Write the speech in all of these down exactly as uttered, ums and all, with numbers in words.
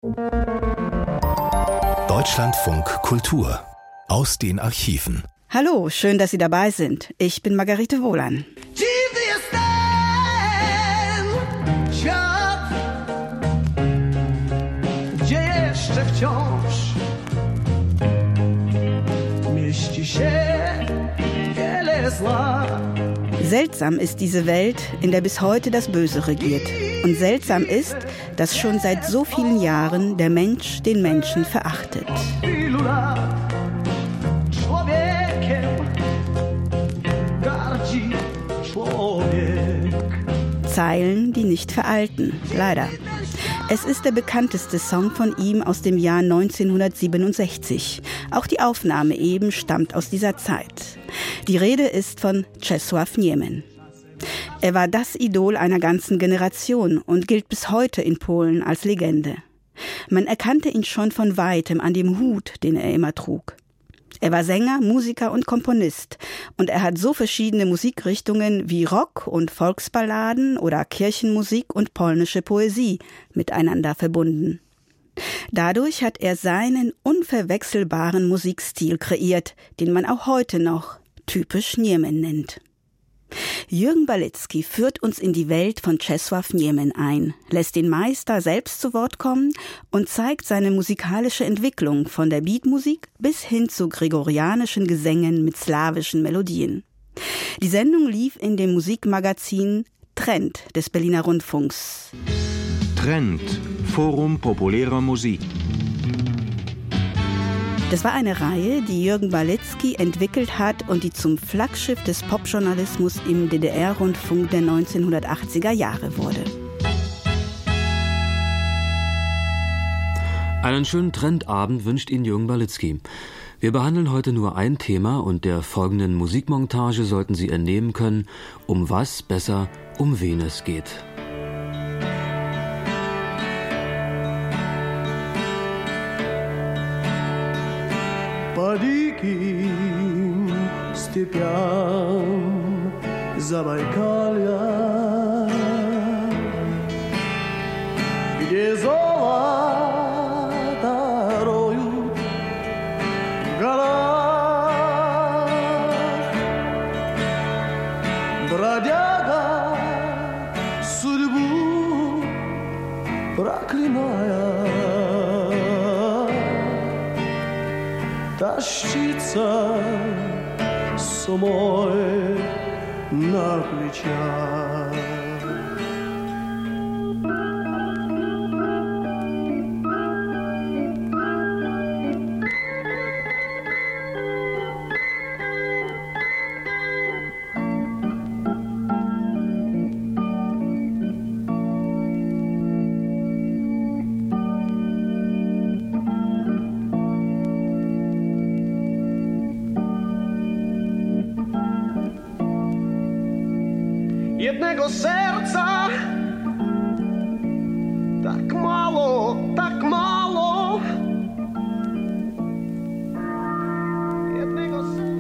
Deutschlandfunk Kultur aus den Archiven. Hallo, schön, dass Sie dabei sind. Ich bin Margarete Wohlan. Seltsam ist diese Welt, in der bis heute das Böse regiert. Und seltsam ist, dass schon seit so vielen Jahren der Mensch den Menschen verachtet. Zeilen, die nicht veralten, leider. Es ist der bekannteste Song von ihm aus dem Jahr neunzehnhundertsiebenundsechzig. Auch die Aufnahme eben stammt aus dieser Zeit. Die Rede ist von Czesław Niemen. Er war das Idol einer ganzen Generation und gilt bis heute in Polen als Legende. Man erkannte ihn schon von weitem an dem Hut, den er immer trug. Er war Sänger, Musiker und Komponist und er hat so verschiedene Musikrichtungen wie Rock und Volksballaden oder Kirchenmusik und polnische Poesie miteinander verbunden. Dadurch hat er seinen unverwechselbaren Musikstil kreiert, den man auch heute noch typisch Niemen nennt. Jürgen Balicki führt uns in die Welt von Czesław Niemen ein, lässt den Meister selbst zu Wort kommen und zeigt seine musikalische Entwicklung von der Beatmusik bis hin zu gregorianischen Gesängen mit slawischen Melodien. Die Sendung lief in dem Musikmagazin Trend des Berliner Rundfunks. Trend, Forum populärer Musik. Das war eine Reihe, die Jürgen Balicki entwickelt hat und die zum Flaggschiff des Popjournalismus im D D R-Rundfunk der neunzehnhundertachtziger Jahre wurde. Einen schönen Trendabend wünscht Ihnen Jürgen Balicki. Wir behandeln heute nur ein Thema und der folgenden Musikmontage sollten Sie entnehmen können, um was, besser, um wen es geht. По диким степям Забайкалья, где золото роют в горах, бродяга судьбу проклиная, тащится с умой на плечах. Jednego serca tak mało, tak mało. Jednego serca.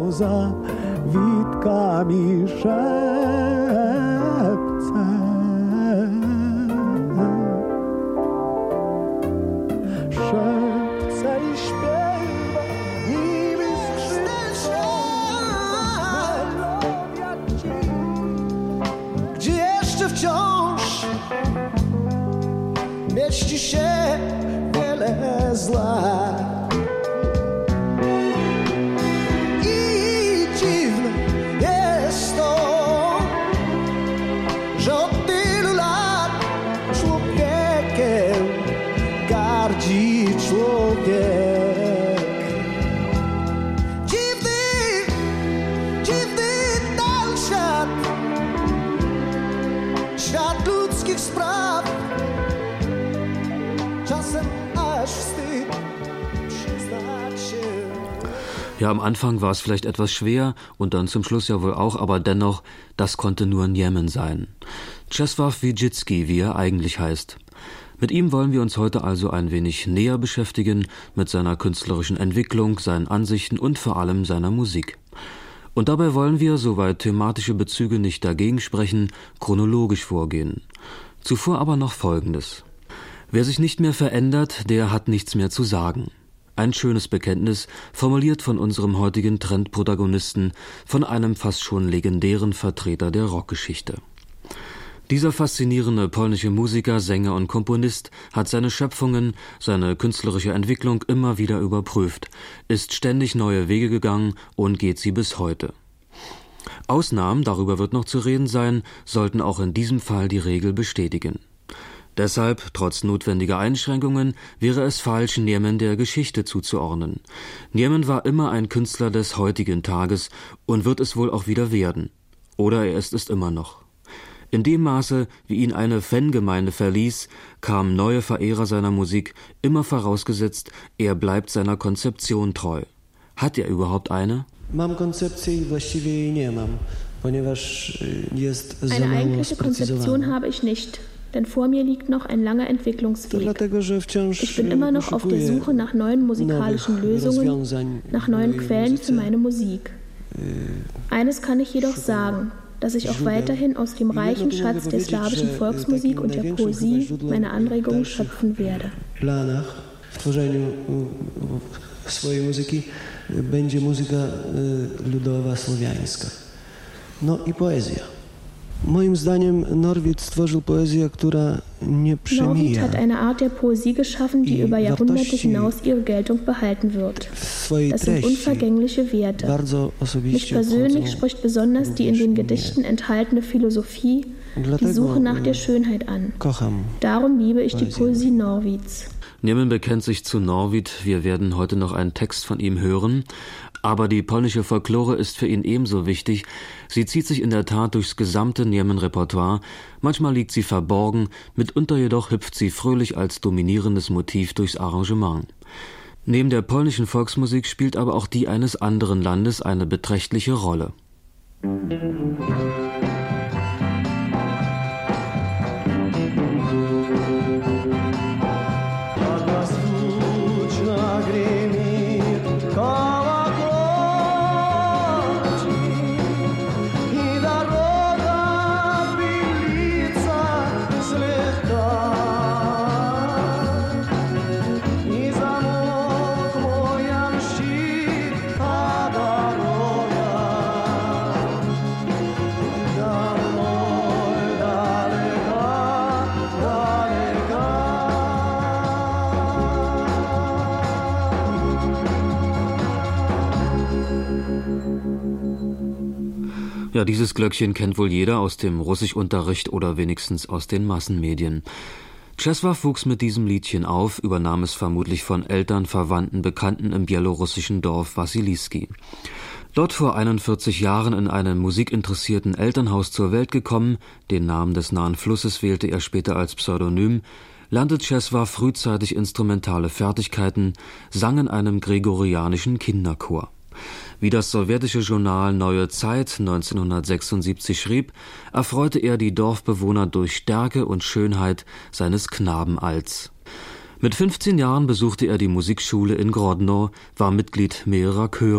poza witkami szepce. Szepce i śpiewa niby skrzydła melodia ci, gdzie jeszcze wciąż mieści się wiele zła. I dziwne jest to, że od tylu lat człowiekiem gardzi człowiek. Dziwny, dziwny ten świat, świat ludzkich spraw. Czasem aż wstyd przyznać się. Ja, am Anfang war es vielleicht etwas schwer und dann zum Schluss ja wohl auch, aber dennoch, das konnte nur Niemen sein. Czesław Wieżycki, wie er eigentlich heißt. Mit ihm wollen wir uns heute also ein wenig näher beschäftigen, mit seiner künstlerischen Entwicklung, seinen Ansichten und vor allem seiner Musik. Und dabei wollen wir, soweit thematische Bezüge nicht dagegen sprechen, chronologisch vorgehen. Zuvor aber noch Folgendes. Wer sich nicht mehr verändert, der hat nichts mehr zu sagen. Ein schönes Bekenntnis, formuliert von unserem heutigen Trendprotagonisten, von einem fast schon legendären Vertreter der Rockgeschichte. Dieser faszinierende polnische Musiker, Sänger und Komponist hat seine Schöpfungen, seine künstlerische Entwicklung immer wieder überprüft, ist ständig neue Wege gegangen und geht sie bis heute. Ausnahmen, darüber wird noch zu reden sein, sollten auch in diesem Fall die Regel bestätigen. Deshalb, trotz notwendiger Einschränkungen, wäre es falsch, Niemen der Geschichte zuzuordnen. Niemen war immer ein Künstler des heutigen Tages und wird es wohl auch wieder werden. Oder er ist es immer noch. In dem Maße, wie ihn eine Fangemeinde verließ, kamen neue Verehrer seiner Musik, immer vorausgesetzt, er bleibt seiner Konzeption treu. Hat er überhaupt eine? Mam koncepcję i właściwie jej nie mam, ponieważ jest za Eine mało eigentliche Konzeption sprecyzowana. habe ich nicht, denn vor mir liegt noch ein langer Entwicklungsweg. Dlatego, że wciąż Ich bin immer noch auf der poszukuję Suche nach neuen musikalischen nowych Lösungen, rozwiązań nach neuen w mojej Quellen für muzyce. meine Musik. Eines kann ich jedoch sagen, dass ich auch weiterhin aus dem reichen Schatz der slawischen Volksmusik und der Poesie meine Anregungen schöpfen werde. Planach w tworzeniu y, swojej muzyki y, będzie muzyka y, ludowa, słowiańska. No i poezja. Moim zdaniem Norwid stworzył poezję, która nie Norwid przemija. hat eine Art der Poesie geschaffen, die I über Jahrhunderte wartości hinaus ihre Geltung behalten wird. W swojej Das sind treści unvergängliche Werte. bardzo Mich osobiście persönlich obchodzą spricht besonders die in również den mnie. Gedichten enthaltene Philosophie, die Dlatego, Suche nach der y, Schönheit an. Kocham. Darum liebe ich die Poesie. Poesie Norwids. Niemen bekennt sich zu Norwid, wir werden heute noch einen Text von ihm hören, aber die polnische Folklore ist für ihn ebenso wichtig. Sie zieht sich in der Tat durchs gesamte Niemen-Repertoire, manchmal liegt sie verborgen, mitunter jedoch hüpft sie fröhlich als dominierendes Motiv durchs Arrangement. Neben der polnischen Volksmusik spielt aber auch die eines anderen Landes eine beträchtliche Rolle. Ja, dieses Glöckchen kennt wohl jeder aus dem Russischunterricht oder wenigstens aus den Massenmedien. Czesław wuchs mit diesem Liedchen auf, übernahm es vermutlich von Eltern, Verwandten, Bekannten im bielorussischen Dorf Wassiliski. Dort vor einundvierzig Jahren in einem musikinteressierten Elternhaus zur Welt gekommen, den Namen des nahen Flusses wählte er später als Pseudonym, lernte Czesław frühzeitig instrumentale Fertigkeiten, sang in einem gregorianischen Kinderchor. Wie das sowjetische Journal Neue Zeit neunzehnhundertsechsundsiebzig schrieb, erfreute er die Dorfbewohner durch Stärke und Schönheit seines Knabenalts. Mit fünfzehn Jahren besuchte er die Musikschule in Grodno, war Mitglied mehrerer Chöre.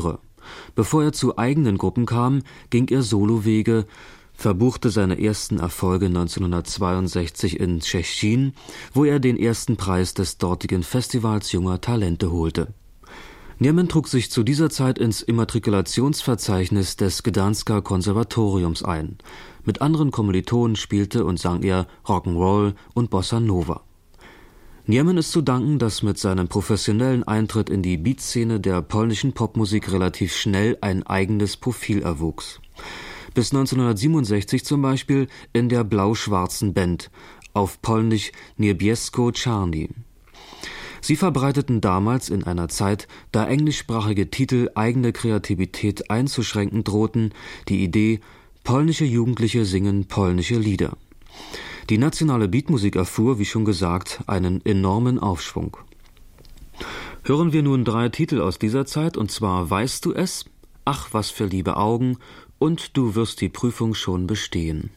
Bevor er zu eigenen Gruppen kam, ging er Solowege, verbuchte seine ersten Erfolge neunzehnhundertzweiundsechzig in Tschechien, wo er den ersten Preis des dortigen Festivals junger Talente holte. Niemen trug sich zu dieser Zeit ins Immatrikulationsverzeichnis des Gdansker Konservatoriums ein. Mit anderen Kommilitonen spielte und sang er Rock'n'Roll und Bossa Nova. Niemen ist zu danken, dass mit seinem professionellen Eintritt in die Beatszene der polnischen Popmusik relativ schnell ein eigenes Profil erwuchs. Bis neunzehnhundertsiebenundsechzig zum Beispiel in der blau-schwarzen Band, auf Polnisch Niebiesko-Czarni. Sie verbreiteten damals in einer Zeit, da englischsprachige Titel eigene Kreativität einzuschränken drohten, die Idee, polnische Jugendliche singen polnische Lieder. Die nationale Beatmusik erfuhr, wie schon gesagt, einen enormen Aufschwung. Hören wir nun drei Titel aus dieser Zeit, und zwar Weißt du es?, Ach, was für liebe Augen und Du wirst die Prüfung schon bestehen.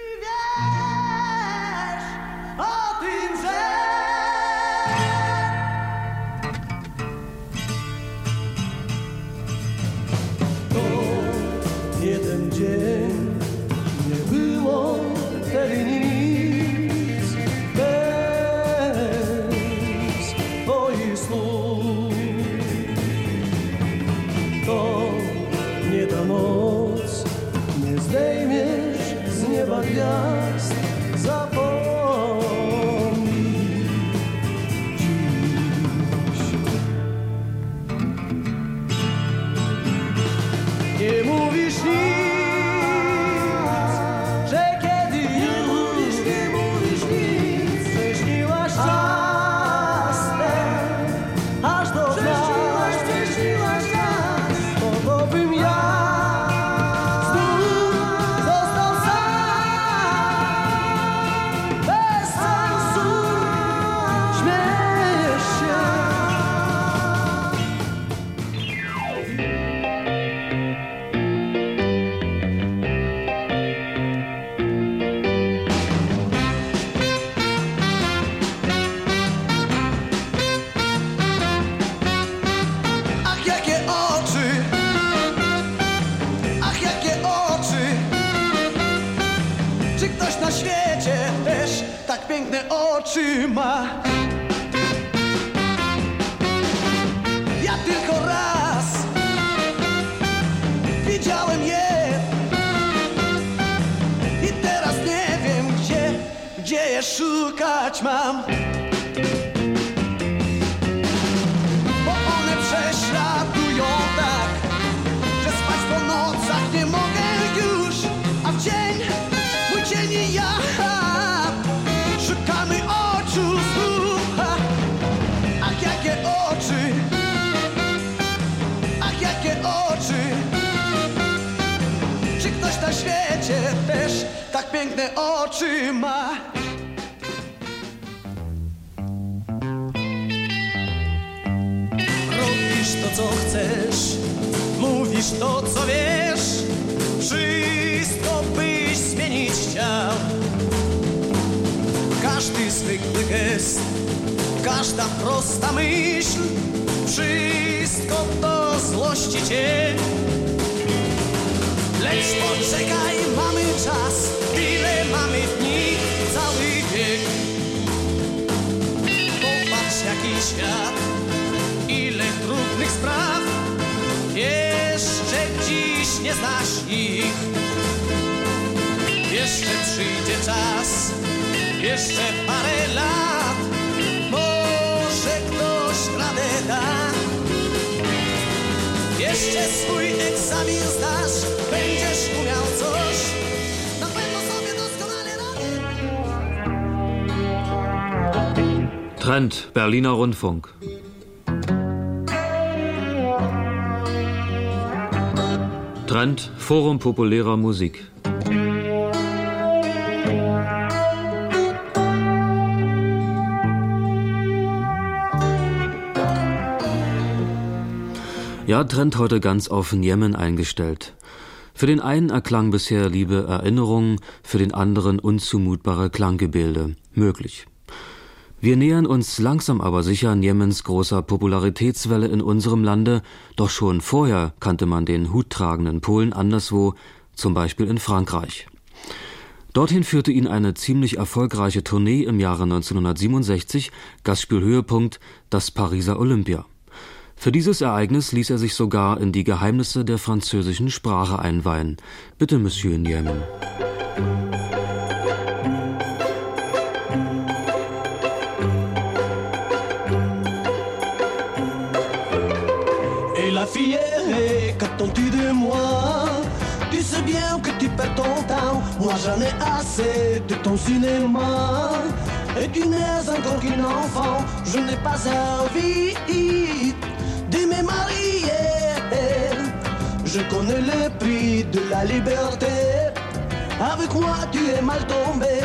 Jeden dzień nie było wtedy nic bez Twoich słów. To nie ta noc, nie zdejmiesz z nieba gwiazd, zapomnij dziś. Nie mówisz nic, że kiedy już nie mówisz nic, prześniłaś czas ten, aż do nas, prześniłaś czas, po bym ja znów został sam, bez sensu, śmiejesz się. Ach, jakie oczy, ach, jakie oczy. Czy ktoś na świecie też tak piękne oczy ma? Ja tylko raz widziałem je i teraz nie wiem, gdzie, gdzie je szukać mam. Bo one prześladują tak, że spać po nocach nie mogę już, a w dzień, mój dzień i ja szukamy oczu znów. Ach, jakie oczy, ach, jakie oczy. Czy ktoś na świecie też tak piękne oczy ma? Robisz to, co chcesz, mówisz to, co wiesz, wszystko byś zmienić chciał. Każdy zwykły gest, każda prosta myśl, wszystko to złości cię. Lecz poczekaj, mamy czas, ile mamy dni, cały wiek. Popatrz, jaki świat, ile trudnych spraw, jeszcze dziś nie znasz ich. Jeszcze przyjdzie czas, jeszcze parę lat, może ktoś radę da. Jeszcze swój egzamin zdasz, będziesz umiał coś, na pewno sobie doskonale radzisz. Trend, Berliner Rundfunk. Trend, Forum populärer Musik. Ja, Trend heute ganz auf Niemen eingestellt. Für den einen erklang bisher liebe Erinnerungen, für den anderen unzumutbare Klanggebilde. Möglich. Wir nähern uns langsam aber sicher Niemens großer Popularitätswelle in unserem Lande, doch schon vorher kannte man den huttragenden Polen anderswo, zum Beispiel in Frankreich. Dorthin führte ihn eine ziemlich erfolgreiche Tournee im Jahre neunzehnhundertsiebenundsechzig, Gastspielhöhepunkt das Pariser Olympia. Für dieses Ereignis ließ er sich sogar in die Geheimnisse der französischen Sprache einweihen. Bitte, Monsieur Niemen. Et la fille, qu'attends-tu de moi? Tu sais bien que tu perds ton temps, moi j'en ai assez de ton cinéma. Et tu n'es encore qu'un enfant, je n'ai pas envie de me marier. Je connais le prix de la liberté, avec moi tu es mal tombé.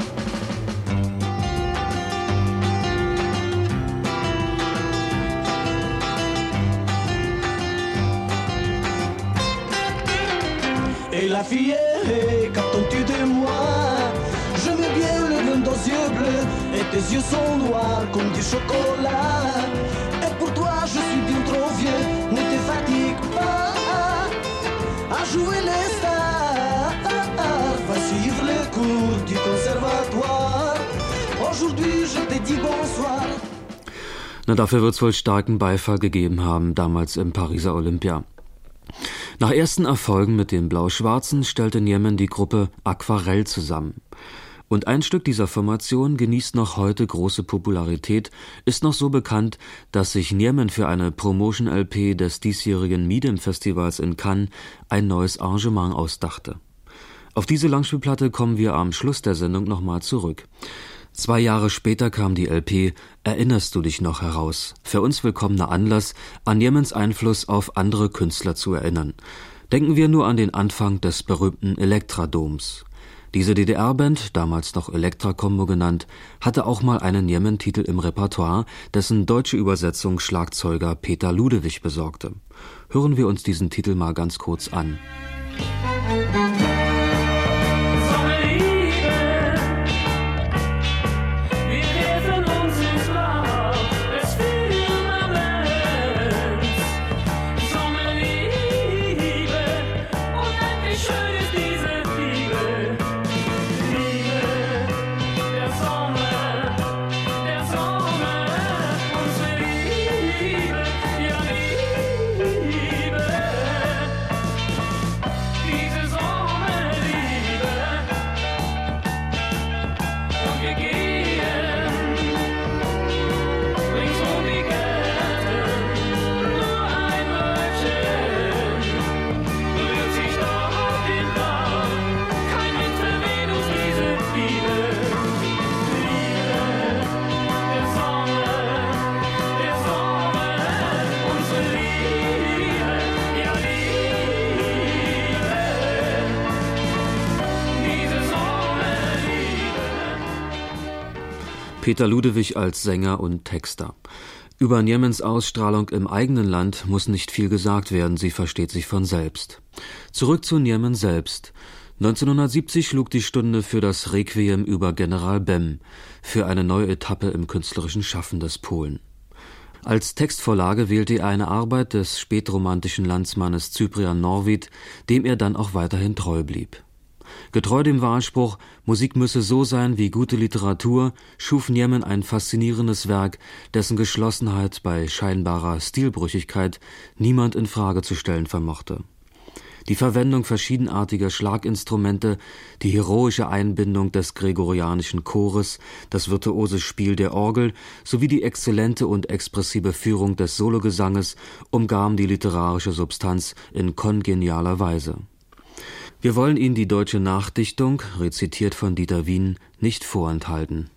Et la fille, qu'attends-tu de moi? Je mets bien le bleu aux yeux bleus et tes yeux sont noirs comme du chocolat. Et pour toi je suis bien trop vieux, ne te fatigue pas à jouer les stars. Va suivre les cours du conservatoire. Aujourd'hui je te dis bonsoir. Na, dafür wird's wohl starken Beifall gegeben haben, damals im Pariser Olympia. Nach ersten Erfolgen mit den Blau-Schwarzen stellte Niemen die Gruppe Aquarell zusammen. Und ein Stück dieser Formation genießt noch heute große Popularität, ist noch so bekannt, dass sich Niemen für eine Promotion-L P des diesjährigen Midem-Festivals in Cannes ein neues Arrangement ausdachte. Auf diese Langspielplatte kommen wir am Schluss der Sendung nochmal zurück. Zwei Jahre später kam die L P »Erinnerst du dich noch« heraus. Für uns willkommener Anlass, an Niemens Einfluss auf andere Künstler zu erinnern. Denken wir nur an den Anfang des berühmten Elektradoms. Diese D D R-Band, damals noch Elektra-Combo genannt, hatte auch mal einen Niemen-Titel im Repertoire, dessen deutsche Übersetzung Schlagzeuger Peter Ludewig besorgte. Hören wir uns diesen Titel mal ganz kurz an. Peter Ludewig als Sänger und Texter. Über Niemens Ausstrahlung im eigenen Land muss nicht viel gesagt werden, sie versteht sich von selbst. Zurück zu Niemen selbst. neunzehnhundertsiebzig schlug die Stunde für das Requiem über General Bem, für eine neue Etappe im künstlerischen Schaffen des Polen. Als Textvorlage wählte er eine Arbeit des spätromantischen Landsmannes Cyprian Norwid, dem er dann auch weiterhin treu blieb. Getreu dem Wahlspruch, Musik müsse so sein wie gute Literatur, schuf Niemen ein faszinierendes Werk, dessen Geschlossenheit bei scheinbarer Stilbrüchigkeit niemand in Frage zu stellen vermochte. Die Verwendung verschiedenartiger Schlaginstrumente, die heroische Einbindung des gregorianischen Chores, das virtuose Spiel der Orgel sowie die exzellente und expressive Führung des Sologesanges umgaben die literarische Substanz in kongenialer Weise. Wir wollen Ihnen die deutsche Nachdichtung, rezitiert von Dieter Wien, nicht vorenthalten.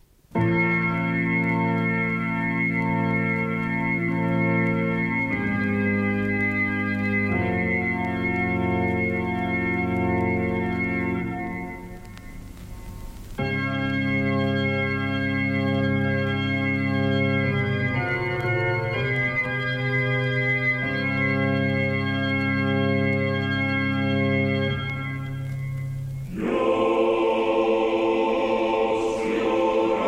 No.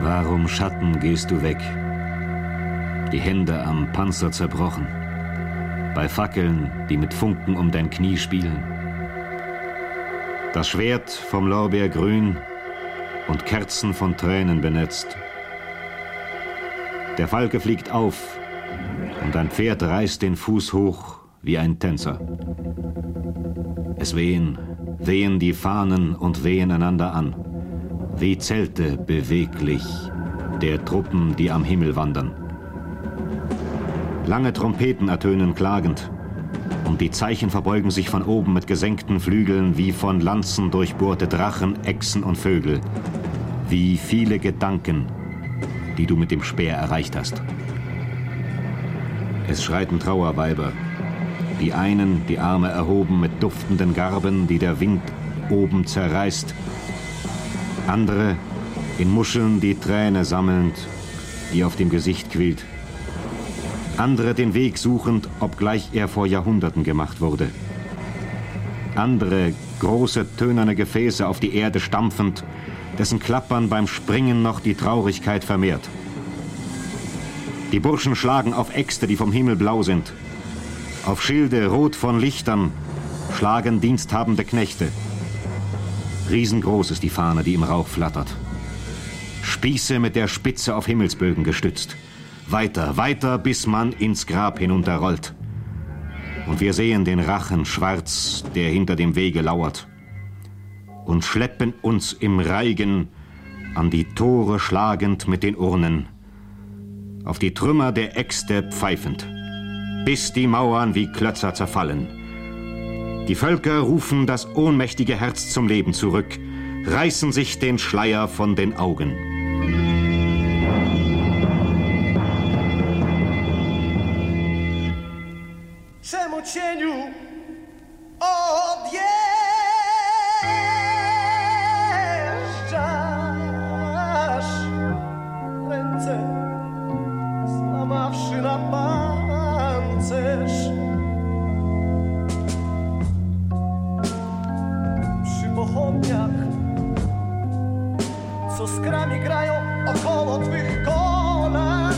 Warum, Schatten, gehst du weg? Die Hände am Panzer zerbrochen, bei Fackeln, die mit Funken um dein Knie spielen. Das Schwert vom Lorbeergrün und Kerzen von Tränen benetzt. Der Falke fliegt auf und ein Pferd reißt den Fuß hoch wie ein Tänzer. Es wehen, wehen die Fahnen und wehen einander an, wie Zelte beweglich der Truppen, die am Himmel wandern. Lange Trompeten ertönen klagend, und die Zeichen verbeugen sich von oben mit gesenkten Flügeln wie von Lanzen durchbohrte Drachen, Echsen und Vögel, wie viele Gedanken, die du mit dem Speer erreicht hast. Es schreiten Trauerweiber, die einen die Arme erhoben mit duftenden Garben, die der Wind oben zerreißt, andere in Muscheln die Träne sammelnd, die auf dem Gesicht quillt, andere den Weg suchend, obgleich er vor Jahrhunderten gemacht wurde, andere große tönerne Gefäße auf die Erde stampfend, dessen Klappern beim Springen noch die Traurigkeit vermehrt. Die Burschen schlagen auf Äxte, die vom Himmel blau sind. Auf Schilde rot von Lichtern schlagen diensthabende Knechte. Riesengroß ist die Fahne, die im Rauch flattert. Spieße mit der Spitze auf Himmelsbögen gestützt. Weiter, weiter, bis man ins Grab hinunterrollt. Und wir sehen den Rachen schwarz, der hinter dem Wege lauert. Und schleppen uns im Reigen an die Tore schlagend mit den Urnen, auf die Trümmer der Äxte pfeifend, bis die Mauern wie Klötzer zerfallen. Die Völker rufen das ohnmächtige Herz zum Leben zurück, reißen sich den Schleier von den Augen. Czemu cieniu odjeżdżasz? Ręce złamawszy na pancerz. Przy pochodniach, co skrami grają około twych kolan.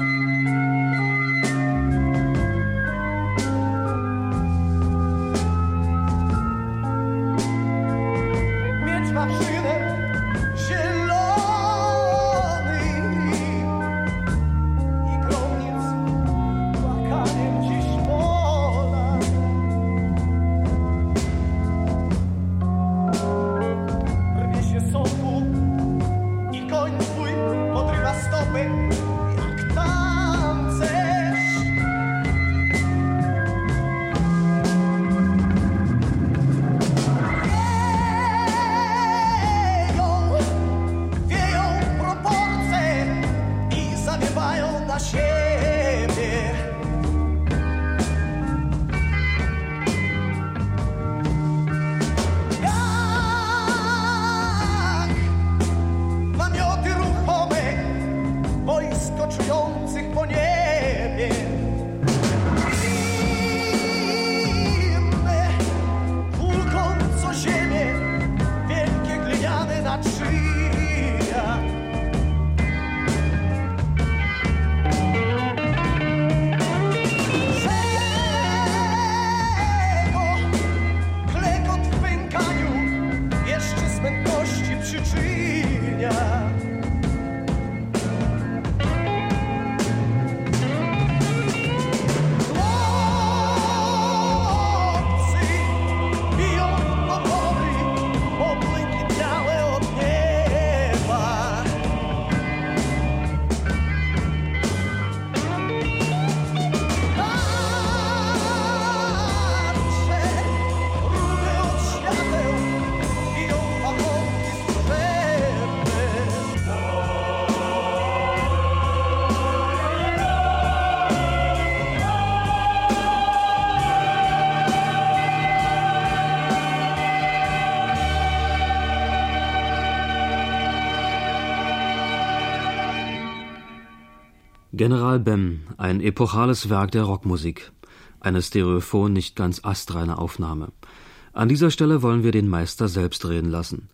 General Bem, ein epochales Werk der Rockmusik. Eine stereophon, nicht ganz astreine Aufnahme. An dieser Stelle wollen wir den Meister selbst reden lassen.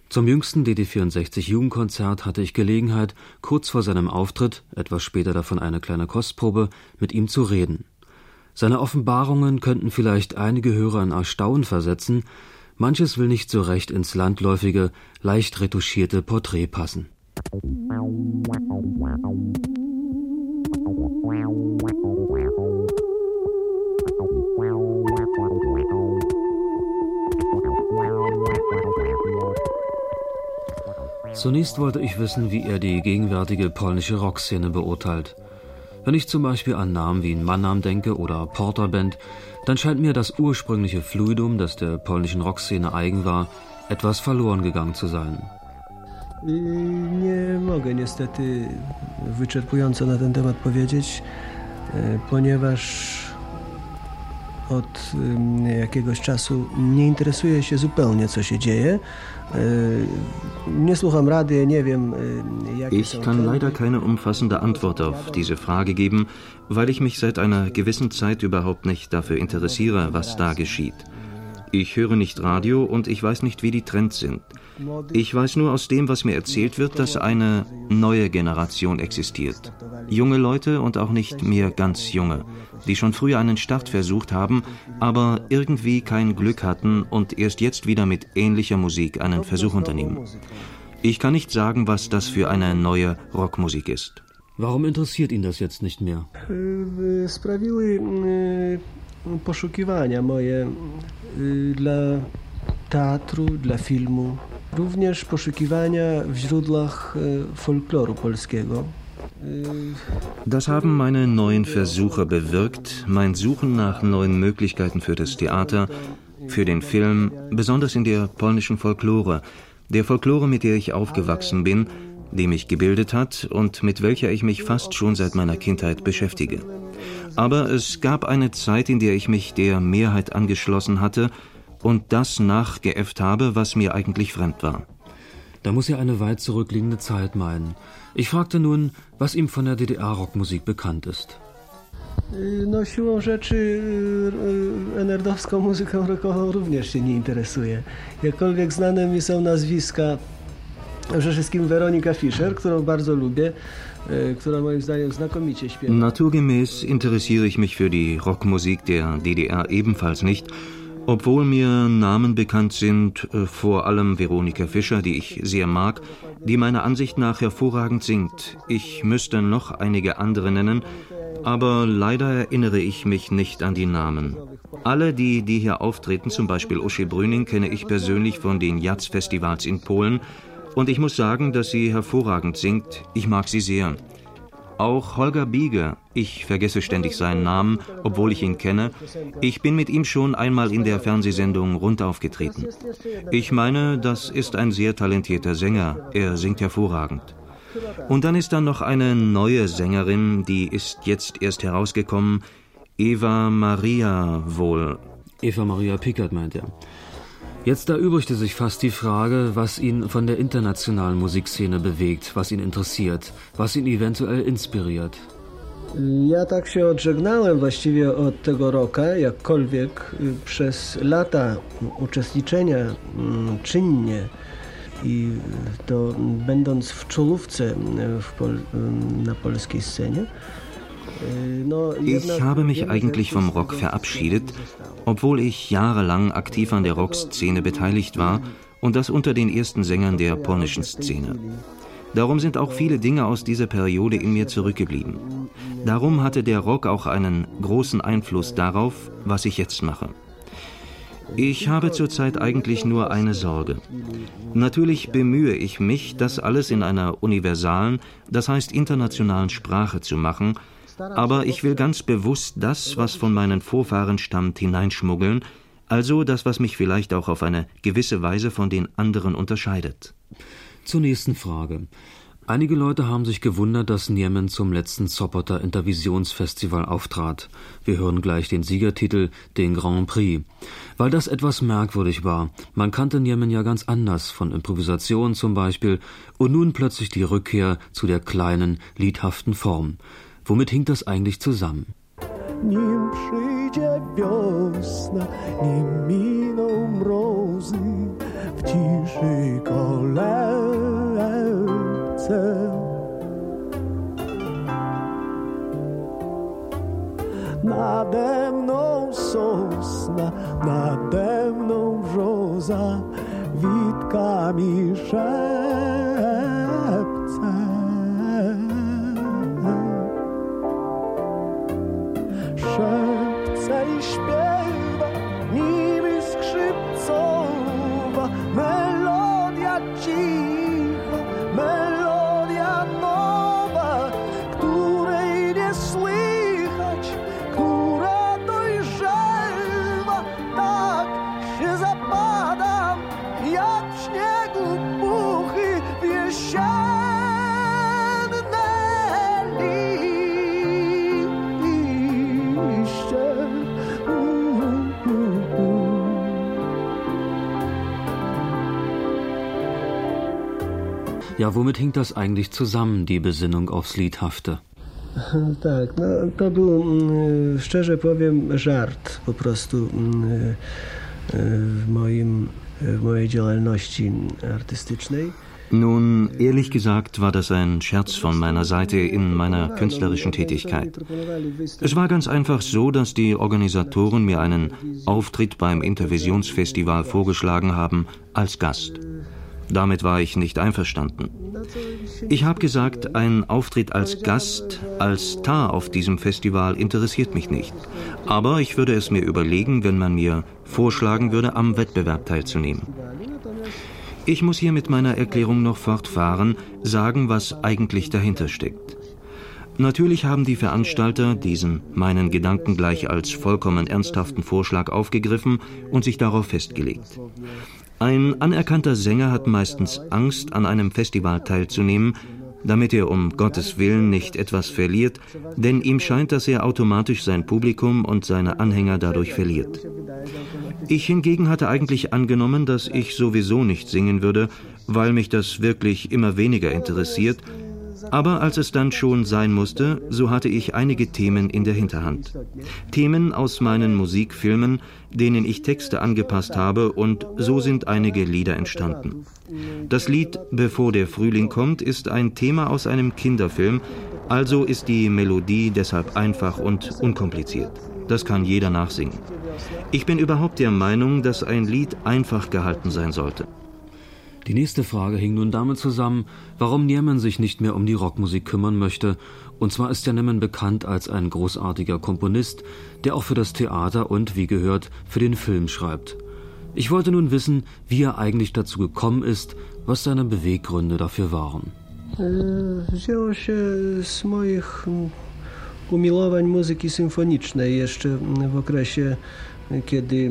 Zum jüngsten D D vierundsechzig Jugendkonzert hatte ich Gelegenheit, kurz vor seinem Auftritt, etwas später davon eine kleine Kostprobe, mit ihm zu reden. Seine Offenbarungen könnten vielleicht einige Hörer in Erstaunen versetzen, manches will nicht so recht ins landläufige, leicht retuschierte Porträt passen. Zunächst wollte ich wissen, wie er die gegenwärtige polnische Rockszene beurteilt. Wenn ich zum Beispiel an Namen wie Mannheim denke oder Porterband, dann scheint mir das ursprüngliche Fluidum, das der polnischen Rockszene eigen war, etwas verloren gegangen zu sein. Nie mogę niestety wyczerpująco na ten temat powiedzieć, ponieważ od jakiegoś czasu nie interesuje się zupełnie, co się dzieje. Nie słucham radia, nie wiem, jakie Ich kann leider keine umfassende Antwort auf diese Frage geben, weil ich mich seit einer gewissen Zeit überhaupt nicht dafür interessiere, was da geschieht. Ich höre nicht Radio und ich weiß nicht, wie die Trends sind. Ich weiß nur aus dem, was mir erzählt wird, dass eine neue Generation existiert. Junge Leute und auch nicht mehr ganz junge, die schon früher einen Start versucht haben, aber irgendwie kein Glück hatten und erst jetzt wieder mit ähnlicher Musik einen Versuch unternehmen. Ich kann nicht sagen, was das für eine neue Rockmusik ist. Warum interessiert ihn das jetzt nicht mehr? Sprawiły poszukiwania moje dla teatru, dla filmu. Również poszukiwania w źródłach folkloru polskiego. Das haben meine neuen Versuche bewirkt, mein Suchen nach neuen Möglichkeiten für das Theater, für den Film, besonders in der polnischen Folklore, der Folklore, mit der ich aufgewachsen bin, die mich gebildet hat und mit welcher ich mich fast schon seit meiner Kindheit beschäftige. Aber es gab eine Zeit, in der ich mich der Mehrheit angeschlossen hatte und das nachgeäfft habe, was mir eigentlich fremd war. Da muss er eine weit zurückliegende Zeit meinen. Ich fragte nun, was ihm von der D D R-Rockmusik bekannt ist. No, siłą rzeczy enerdowską muzyką rockową również się nie interesuje. Jakkolwiek znane mi są nazwiska, przede wszystkim Weronika Fischer, którą bardzo lubię, która moim zdaniem znakomicie śpiewa. Naturgemäß interessiere ich mich für die Rockmusik der D D R ebenfalls nicht, obwohl mir Namen bekannt sind, vor allem Veronika Fischer, die ich sehr mag, die meiner Ansicht nach hervorragend singt. Ich müsste noch einige andere nennen, aber leider erinnere ich mich nicht an die Namen. Alle, die, die hier auftreten, zum Beispiel Uschi Brüning, kenne ich persönlich von den Jazz-Festivals in Polen und ich muss sagen, dass sie hervorragend singt. Ich mag sie sehr. Auch Holger Bieger, ich vergesse ständig seinen Namen, obwohl ich ihn kenne. Ich bin mit ihm schon einmal in der Fernsehsendung Rund aufgetreten. Ich meine, das ist ein sehr talentierter Sänger. Er singt hervorragend. Und dann ist da noch eine neue Sängerin, die ist jetzt erst herausgekommen. Eva Maria wohl. Eva Maria Pickert meint er. Jetzt erübrigte sich fast die Frage, was ihn von der internationalen Musikszene bewegt, was ihn interessiert, was ihn eventuell inspiriert. Ja tak się odżegnałem właściwie od tego rocka, jakkolwiek przez lata uczestniczenia czynnie i to będąc w czołówce w pol, na polskiej scenie. Ich habe mich eigentlich vom Rock verabschiedet, obwohl ich jahrelang aktiv an der Rockszene beteiligt war und das unter den ersten Sängern der polnischen Szene. Darum sind auch viele Dinge aus dieser Periode in mir zurückgeblieben. Darum hatte der Rock auch einen großen Einfluss darauf, was ich jetzt mache. Ich habe zurzeit eigentlich nur eine Sorge. Natürlich bemühe ich mich, das alles in einer universalen, das heißt internationalen Sprache zu machen, aber ich will ganz bewusst das, was von meinen Vorfahren stammt, hineinschmuggeln, also das, was mich vielleicht auch auf eine gewisse Weise von den anderen unterscheidet. Zur nächsten Frage. Einige Leute haben sich gewundert, dass Niemen zum letzten Sopoter Intervisionsfestival auftrat. Wir hören gleich den Siegertitel, den Grand Prix. Weil das etwas merkwürdig war. Man kannte Niemen ja ganz anders, von Improvisation zum Beispiel, und nun plötzlich die Rückkehr zu der kleinen, liedhaften Form. Womit hing das eigentlich zusammen? Nim przyjdzie wiosna, nim miną mrozy, w ciszy kolebce. Nade mną sosna, nade mną brzoza, witkami szepce. Szepce i śpiewa, niby skrzypcowa, melodia cicha, melodia nowa, której nie słychać, która dojrzewa. Tak się zapadam, jak w śniegu puchy jesienne liście. Ja, womit hing das eigentlich zusammen, die Besinnung aufs Liedhafte? Tak, no to był, szczerze powiem, żart po prostu w, moim, w mojej działalności artystycznej. Nun, ehrlich gesagt war das ein Scherz von meiner Seite in meiner künstlerischen Tätigkeit. Es war ganz einfach so, dass die Organisatoren mir einen Auftritt beim Intervisionsfestival vorgeschlagen haben als Gast. Damit war ich nicht einverstanden. Ich habe gesagt, ein Auftritt als Gast, als Star auf diesem Festival interessiert mich nicht. Aber ich würde es mir überlegen, wenn man mir vorschlagen würde, am Wettbewerb teilzunehmen. Ich muss hier mit meiner Erklärung noch fortfahren, sagen, was eigentlich dahinter steckt. Natürlich haben die Veranstalter diesen meinen Gedanken gleich als vollkommen ernsthaften Vorschlag aufgegriffen und sich darauf festgelegt. Ein anerkannter Sänger hat meistens Angst, an einem Festival teilzunehmen, damit er um Gottes Willen nicht etwas verliert, denn ihm scheint, dass er automatisch sein Publikum und seine Anhänger dadurch verliert. Ich hingegen hatte eigentlich angenommen, dass ich sowieso nicht singen würde, weil mich das wirklich immer weniger interessiert, aber als es dann schon sein musste, so hatte ich einige Themen in der Hinterhand. Themen aus meinen Musikfilmen, denen ich Texte angepasst habe, und so sind einige Lieder entstanden. Das Lied »Bevor der Frühling kommt« ist ein Thema aus einem Kinderfilm, also ist die Melodie deshalb einfach und unkompliziert. Das kann jeder nachsingen. Ich bin überhaupt der Meinung, dass ein Lied einfach gehalten sein sollte. Die nächste Frage hing nun damit zusammen, warum Niemen sich nicht mehr um die Rockmusik kümmern möchte. Und zwar ist ja Niemen bekannt als ein großartiger Komponist, der auch für das Theater und, wie gehört, für den Film schreibt. Ich wollte nun wissen, wie er eigentlich dazu gekommen ist, was seine Beweggründe dafür waren. Wzięło się z moich umiłowań muzyki symfonicznej jeszcze w okresie, kiedy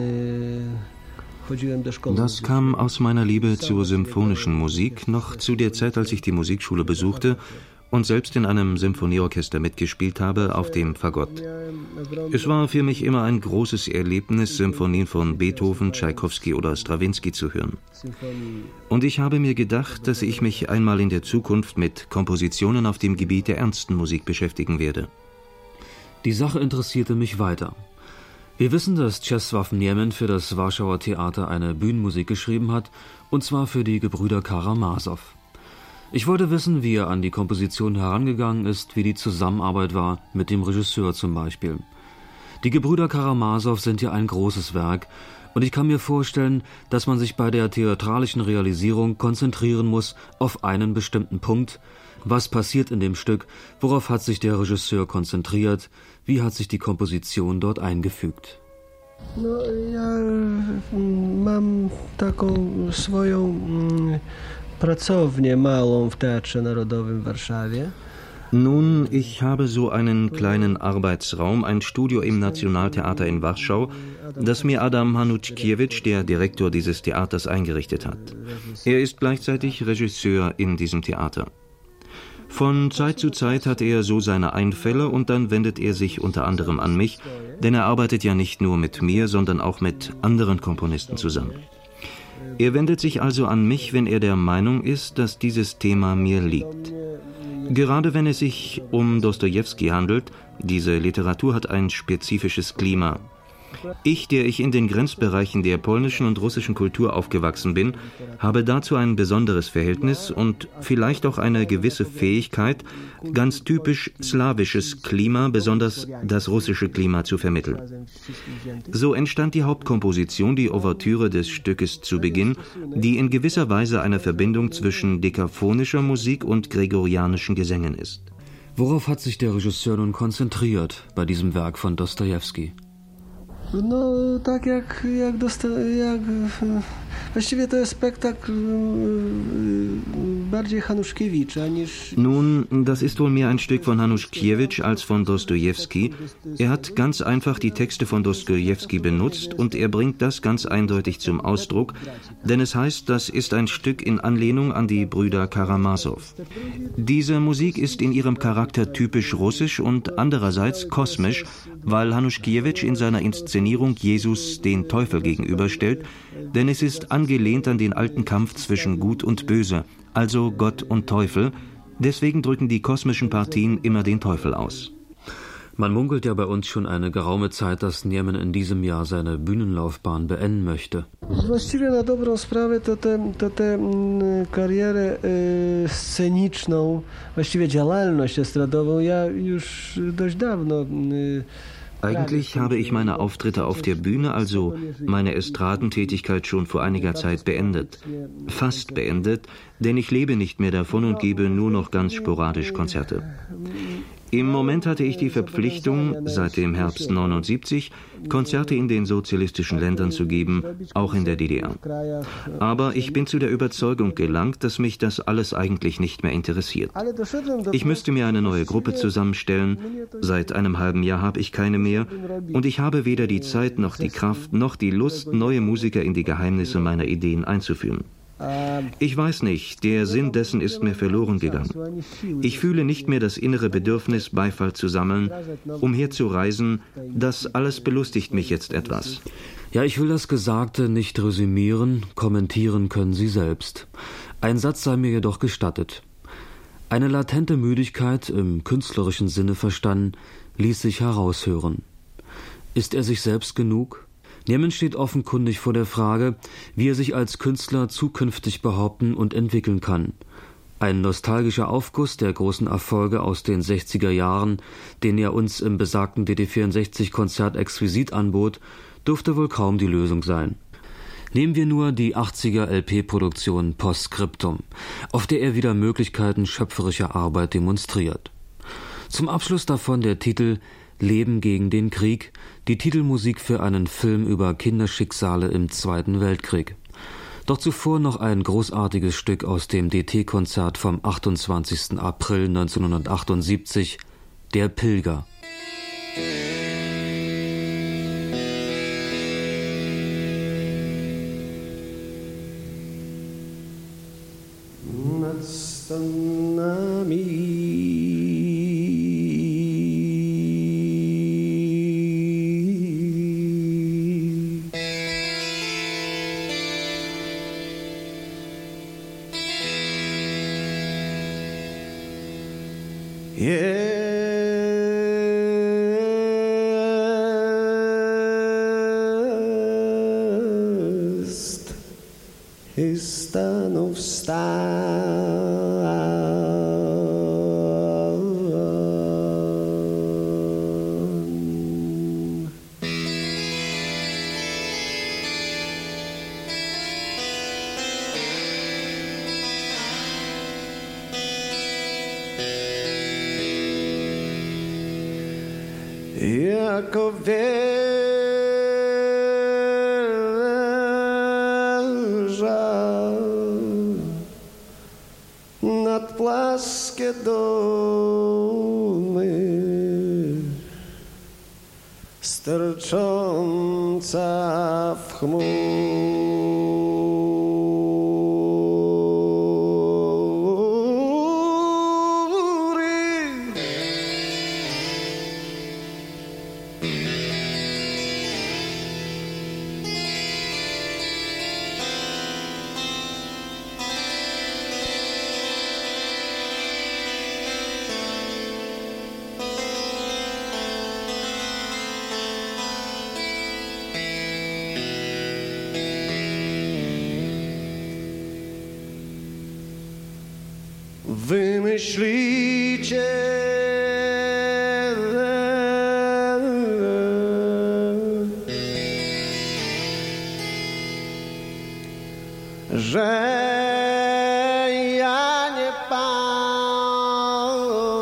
Das kam aus meiner Liebe zur symphonischen Musik, noch zu der Zeit, als ich die Musikschule besuchte und selbst in einem Symphonieorchester mitgespielt habe, auf dem Fagott. Es war für mich immer ein großes Erlebnis, Symphonien von Beethoven, Tschaikowski oder Strawinsky zu hören. Und ich habe mir gedacht, dass ich mich einmal in der Zukunft mit Kompositionen auf dem Gebiet der ernsten Musik beschäftigen werde. Die Sache interessierte mich weiter. Wir wissen, dass Czesław Niemen für das Warschauer Theater eine Bühnenmusik geschrieben hat, und zwar für die Gebrüder Karamasow. Ich wollte wissen, wie er an die Komposition herangegangen ist, wie die Zusammenarbeit war, mit dem Regisseur zum Beispiel. Die Gebrüder Karamasow sind ja ein großes Werk, und ich kann mir vorstellen, dass man sich bei der theatralischen Realisierung konzentrieren muss auf einen bestimmten Punkt. Was passiert in dem Stück? Worauf hat sich der Regisseur konzentriert? Wie hat sich die Komposition dort eingefügt? No, ja mam taką swoją pracownię małą w Teatrze Narodowym w Warszawie. Nun, ich habe so einen kleinen Arbeitsraum, ein Studio im Nationaltheater in Warschau, das mir Adam Hanuckiewicz, der Direktor dieses Theaters, eingerichtet hat. Er ist gleichzeitig Regisseur in diesem Theater. Von Zeit zu Zeit hat er so seine Einfälle und dann wendet er sich unter anderem an mich, denn er arbeitet ja nicht nur mit mir, sondern auch mit anderen Komponisten zusammen. Er wendet sich also an mich, wenn er der Meinung ist, dass dieses Thema mir liegt. Gerade wenn es sich um Dostojewski handelt, diese Literatur hat ein spezifisches Klima. Ich, der ich in den Grenzbereichen der polnischen und russischen Kultur aufgewachsen bin, habe dazu ein besonderes Verhältnis und vielleicht auch eine gewisse Fähigkeit, ganz typisch slawisches Klima, besonders das russische Klima, zu vermitteln. So entstand die Hauptkomposition, die Ouvertüre des Stückes zu Beginn, die in gewisser Weise eine Verbindung zwischen dekaphonischer Musik und gregorianischen Gesängen ist. Worauf hat sich der Regisseur nun konzentriert bei diesem Werk von Dostojewski? No, tak jak, jak, dosta, jak właściwie to jest spektakl bardziej Hanuszkiewicza niż... Nun, das ist wohl mehr ein Stück von Hanuszkiewicz als von Dostojewski. Er hat ganz einfach die Texte von Dostojewski benutzt und er bringt das ganz eindeutig zum Ausdruck, denn es heißt, das ist ein Stück in Anlehnung an die Brüder Karamasow. Diese Musik ist in ihrem Charakter typisch russisch und andererseits kosmisch, weil Hanuszkiewicz in seiner Inszenierung Jesus den Teufel gegenüberstellt, denn es ist angelehnt an den alten Kampf zwischen Gut und Böse, also Gott und Teufel. Deswegen drücken die kosmischen Partien immer den Teufel aus. Man munkelt ja bei uns schon eine geraume Zeit, dass Niemen in diesem Jahr seine Bühnenlaufbahn beenden möchte. Właściwie na dobrą sprawę to tę to te, karierę y, sceniczną, właściwie działalność estradową ja już dość dawno... Y, Eigentlich habe ich meine Auftritte auf der Bühne, also meine Estradentätigkeit, schon vor einiger Zeit beendet. Fast beendet, denn ich lebe nicht mehr davon und gebe nur noch ganz sporadisch Konzerte. Im Moment hatte ich die Verpflichtung, seit dem Herbst neunundsiebzig, Konzerte in den sozialistischen Ländern zu geben, auch in der D D R. Aber ich bin zu der Überzeugung gelangt, dass mich das alles eigentlich nicht mehr interessiert. Ich müsste mir eine neue Gruppe zusammenstellen. Seit einem halben Jahr habe ich keine mehr und ich habe weder die Zeit noch die Kraft noch die Lust, neue Musiker in die Geheimnisse meiner Ideen einzuführen. Ich weiß nicht, der Sinn dessen ist mir verloren gegangen. Ich fühle nicht mehr das innere Bedürfnis, Beifall zu sammeln, umherzureisen. Das alles belustigt mich jetzt etwas. Ja, ich will das Gesagte nicht resümieren, kommentieren können Sie selbst. Ein Satz sei mir jedoch gestattet. Eine latente Müdigkeit, im künstlerischen Sinne verstanden, ließ sich heraushören. Ist er sich selbst genug? Niemen steht offenkundig vor der Frage, wie er sich als Künstler zukünftig behaupten und entwickeln kann. Ein nostalgischer Aufguss der großen Erfolge aus den sechziger Jahren, den er uns im besagten D D vierundsechzig-Konzert exquisit anbot, dürfte wohl kaum die Lösung sein. Nehmen wir nur die achtziger L P-Produktion Postscriptum, auf der er wieder Möglichkeiten schöpferischer Arbeit demonstriert. Zum Abschluss davon der Titel Leben gegen den Krieg, die Titelmusik für einen Film über Kinderschicksale im Zweiten Weltkrieg. Doch zuvor noch ein großartiges Stück aus dem D T-Konzert vom achtundzwanzigsten April neunzehnhundertachtundsiebzig, Der Pilger. Jest i stanął stan. Jako wieża nad płaskie domy, stercząca w wymyślicie, że ja nie pan,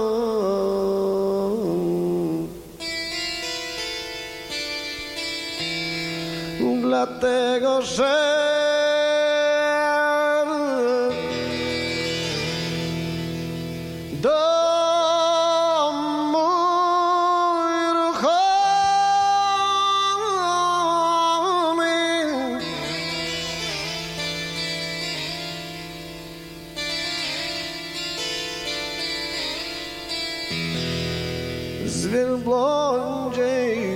dlatego że z wielbłądziej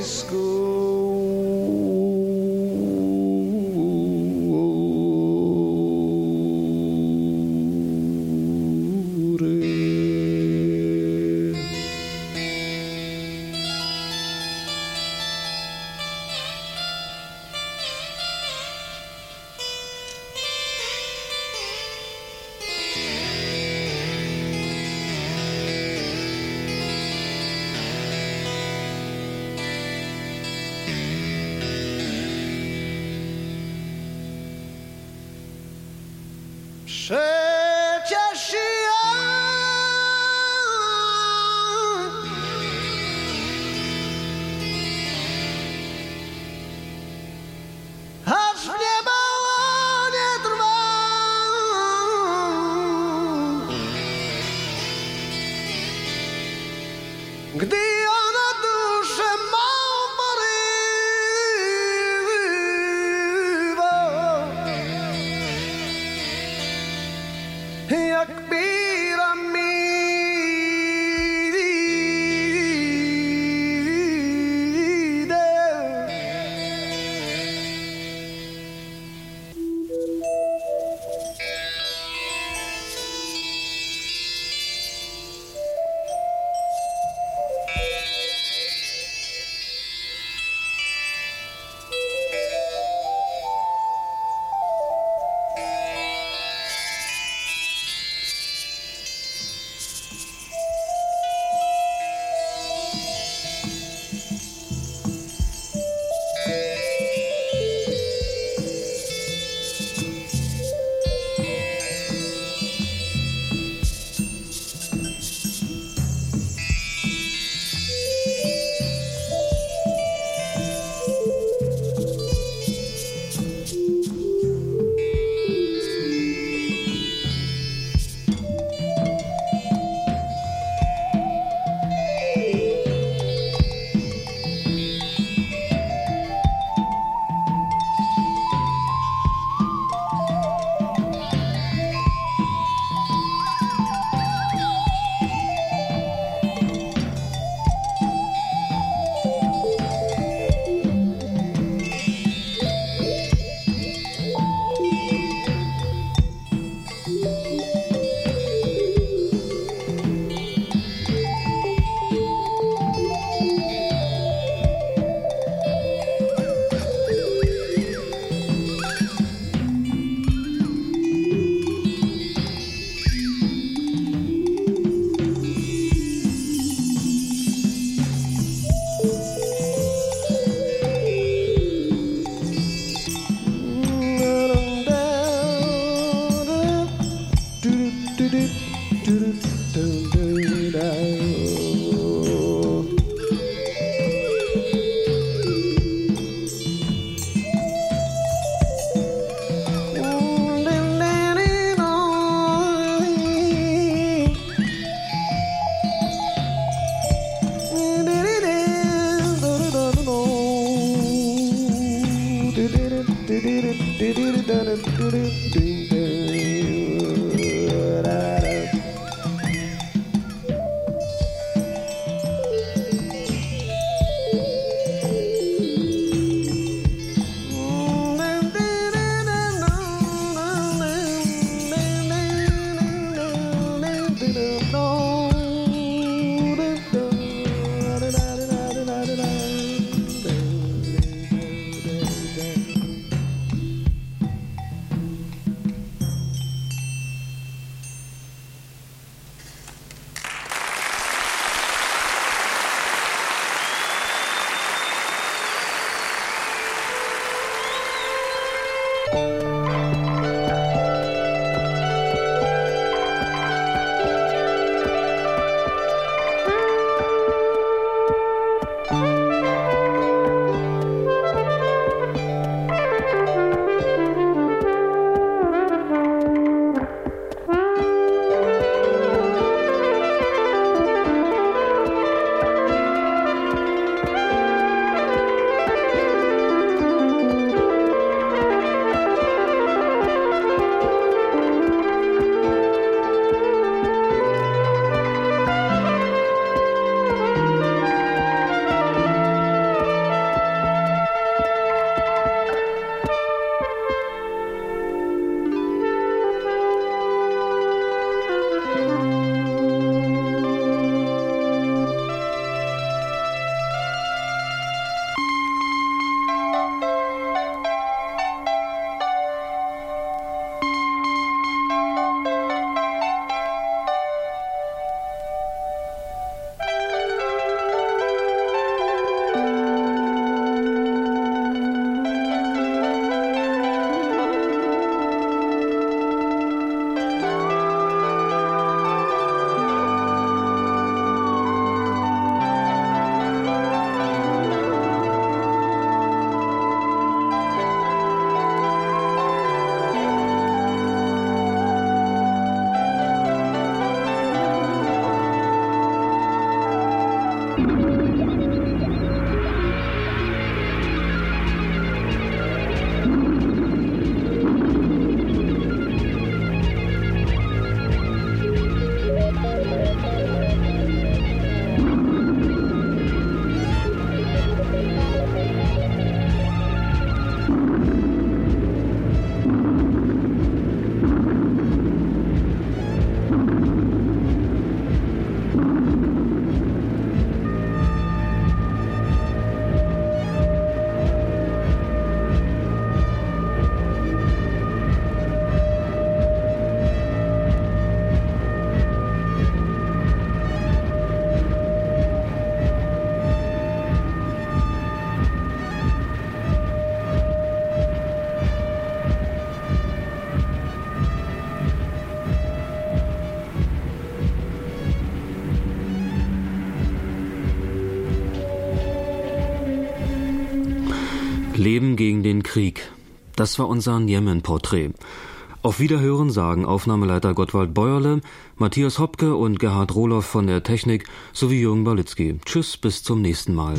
przecież ja aż w nieba nie trwam, gdy ona duszę mą porywa, jak piramidę. Leben gegen den Krieg. Das war unser Njemen-Porträt. Auf Wiederhören sagen Aufnahmeleiter Gottwald Bäuerle, Matthias Hopke und Gerhard Rohloff von der Technik sowie Jürgen Balitzky. Tschüss, bis zum nächsten Mal.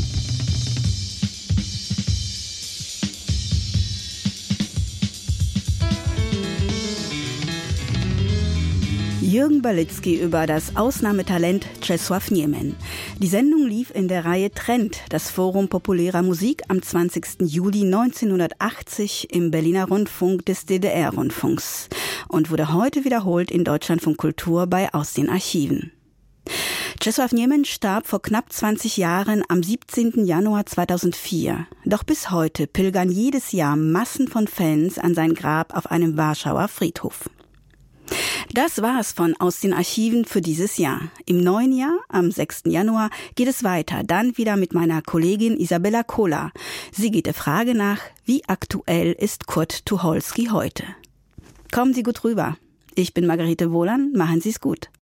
Jürgen Balitzky über das Ausnahmetalent Czesław Niemen. Die Sendung lief in der Reihe Trend, das Forum populärer Musik, am zwanzigsten Juli neunzehnhundertachtzig im Berliner Rundfunk des D D R-Rundfunks und wurde heute wiederholt in Deutschlandfunk Kultur bei Aus den Archiven. Czesław Niemen starb vor knapp zwanzig Jahren am siebzehnten Januar zweitausendvier. Doch bis heute pilgern jedes Jahr Massen von Fans an sein Grab auf einem Warschauer Friedhof. Das war's von Aus den Archiven für dieses Jahr. Im neuen Jahr, am sechsten Januar, geht es weiter, dann wieder mit meiner Kollegin Isabella Kohler. Sie geht der Frage nach, wie aktuell ist Kurt Tucholsky heute? Kommen Sie gut rüber. Ich bin Margarete Wohlan, machen Sie's gut.